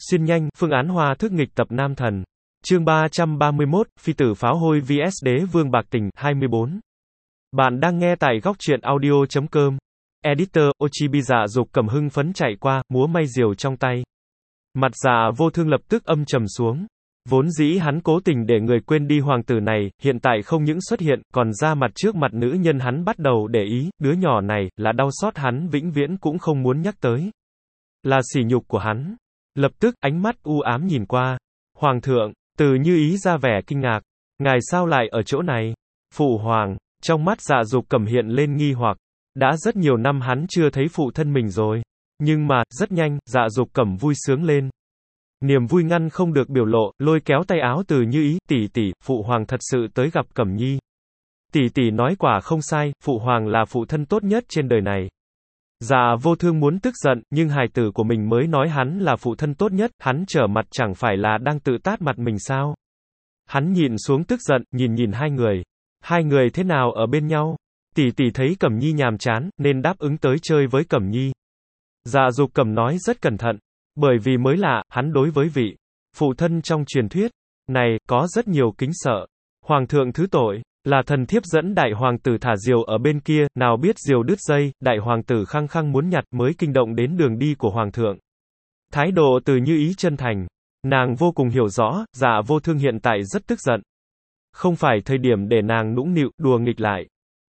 Xuyên nhanh, phương án hòa thức nghịch tập nam thần. Chương 331, Phi tử pháo hôi vs Đế vương bạc tình, 24. Bạn đang nghe tại góc truyện audio.com. Editor, Ochibi Dạ Dục Cầm hưng phấn chạy qua, múa may diều trong tay. Mặt Dạ Vô Thương lập tức âm trầm xuống. Vốn dĩ hắn cố tình để người quên đi hoàng tử này, hiện tại không những xuất hiện, còn ra mặt trước mặt nữ nhân hắn bắt đầu để ý, đứa nhỏ này, là đau xót hắn vĩnh viễn cũng không muốn nhắc tới. Là sỉ nhục của hắn. Lập tức, ánh mắt u ám nhìn qua. Hoàng thượng, Từ Như Ý ra vẻ kinh ngạc. Ngài sao lại ở chỗ này? Phụ hoàng, trong mắt Dạ Dục Cầm hiện lên nghi hoặc. Đã rất nhiều năm hắn chưa thấy phụ thân mình rồi. Nhưng mà, rất nhanh, Dạ Dục Cầm vui sướng lên. Niềm vui ngăn không được biểu lộ, lôi kéo tay áo Từ Như Ý, tỷ tỷ, phụ hoàng thật sự tới gặp Cẩm Nhi. Tỷ tỷ nói quả không sai, phụ hoàng là phụ thân tốt nhất trên đời này. Dạ Vô Thương muốn tức giận, nhưng hài tử của mình mới nói hắn là phụ thân tốt nhất, hắn trở mặt chẳng phải là đang tự tát mặt mình sao? Hắn nhìn xuống tức giận, nhìn hai người. Hai người thế nào ở bên nhau? Tỷ tỷ thấy Cẩm Nhi nhàm chán, nên đáp ứng tới chơi với Cẩm Nhi. Dạ Dục Cầm nói rất cẩn thận. Bởi vì mới lạ, hắn đối với vị phụ thân trong truyền thuyết này, có rất nhiều kính sợ. Hoàng thượng thứ tội, là thần thiếp dẫn đại hoàng tử thả diều ở bên kia, nào biết diều đứt dây, đại hoàng tử khăng khăng muốn nhặt mới kinh động đến đường đi của hoàng thượng. Thái độ Từ Như Ý chân thành. Nàng vô cùng hiểu rõ, Dạ Vô Thương hiện tại rất tức giận. Không phải thời điểm để nàng nũng nịu, đùa nghịch lại.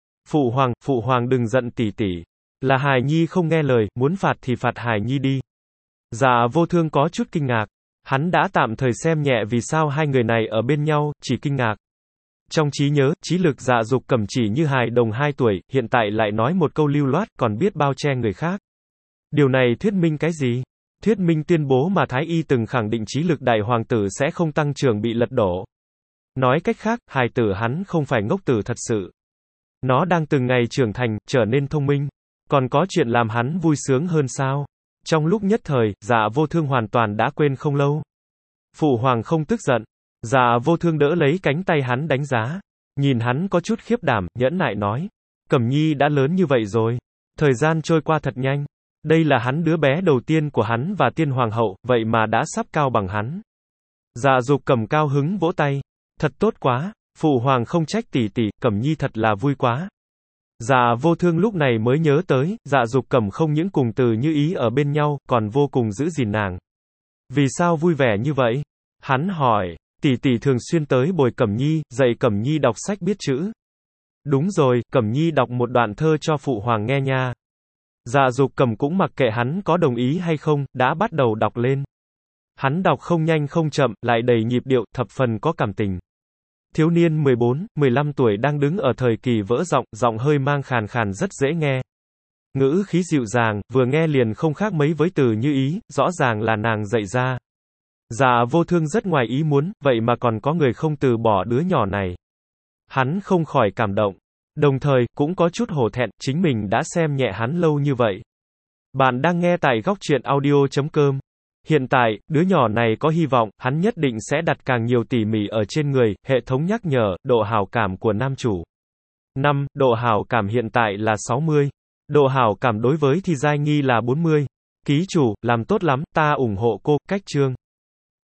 Phụ hoàng đừng giận tỷ tỷ. Là hài nhi không nghe lời, muốn phạt thì phạt hài nhi đi. Dạ Vô Thương có chút kinh ngạc. Hắn đã tạm thời xem nhẹ vì sao hai người này ở bên nhau, chỉ kinh ngạc. Trong trí nhớ, trí lực Dạ Dục Cầm chỉ như hài đồng 2 tuổi, hiện tại lại nói một câu lưu loát, còn biết bao che người khác. Điều này thuyết minh cái gì? Thuyết minh tuyên bố mà Thái Y từng khẳng định trí lực đại hoàng tử sẽ không tăng trưởng bị lật đổ. Nói cách khác, hài tử hắn không phải ngốc tử thật sự. Nó đang từng ngày trưởng thành, trở nên thông minh. Còn có chuyện làm hắn vui sướng hơn sao? Trong lúc nhất thời, Dạ Vô Thương hoàn toàn đã quên không lâu. Phụ hoàng không tức giận. Dạ Vô Thương đỡ lấy cánh tay hắn đánh giá. Nhìn hắn có chút khiếp đảm, nhẫn nại nói. Cẩm Nhi đã lớn như vậy rồi. Thời gian trôi qua thật nhanh. Đây là hắn đứa bé đầu tiên của hắn và tiên hoàng hậu, vậy mà đã sắp cao bằng hắn. Dạ Dục Cầm cao hứng vỗ tay. Thật tốt quá. Phụ hoàng không trách tỷ tỷ, Cẩm Nhi thật là vui quá. Dạ Vô Thương lúc này mới nhớ tới, Dạ Dục Cầm không những cùng Từ Như Ý ở bên nhau, còn vô cùng giữ gìn nàng. Vì sao vui vẻ như vậy? Hắn hỏi, tỷ tỷ thường xuyên tới bồi Cẩm Nhi, dạy Cẩm Nhi đọc sách biết chữ. Đúng rồi, Cẩm Nhi đọc một đoạn thơ cho phụ hoàng nghe nha. Dạ Dục Cầm cũng mặc kệ hắn có đồng ý hay không, đã bắt đầu đọc lên. Hắn đọc không nhanh không chậm, lại đầy nhịp điệu, thập phần có cảm tình. Thiếu niên 14, 15 tuổi đang đứng ở thời kỳ vỡ giọng, giọng hơi mang khàn khàn rất dễ nghe. Ngữ khí dịu dàng, vừa nghe liền không khác mấy với Từ Như Ý, rõ ràng là nàng dạy ra. Dạ Vô Thương rất ngoài ý muốn, vậy mà còn có người không từ bỏ đứa nhỏ này. Hắn không khỏi cảm động. Đồng thời, cũng có chút hổ thẹn, chính mình đã xem nhẹ hắn lâu như vậy. Bạn đang nghe tại góc truyện audio.com. Hiện tại, đứa nhỏ này có hy vọng, hắn nhất định sẽ đặt càng nhiều tỉ mỉ ở trên người, hệ thống nhắc nhở, độ hảo cảm của nam chủ. 5. Độ hảo cảm hiện tại là 60. Độ hảo cảm đối với Thì Giai Nghi là 40. Ký chủ, làm tốt lắm, ta ủng hộ cô, cách chương.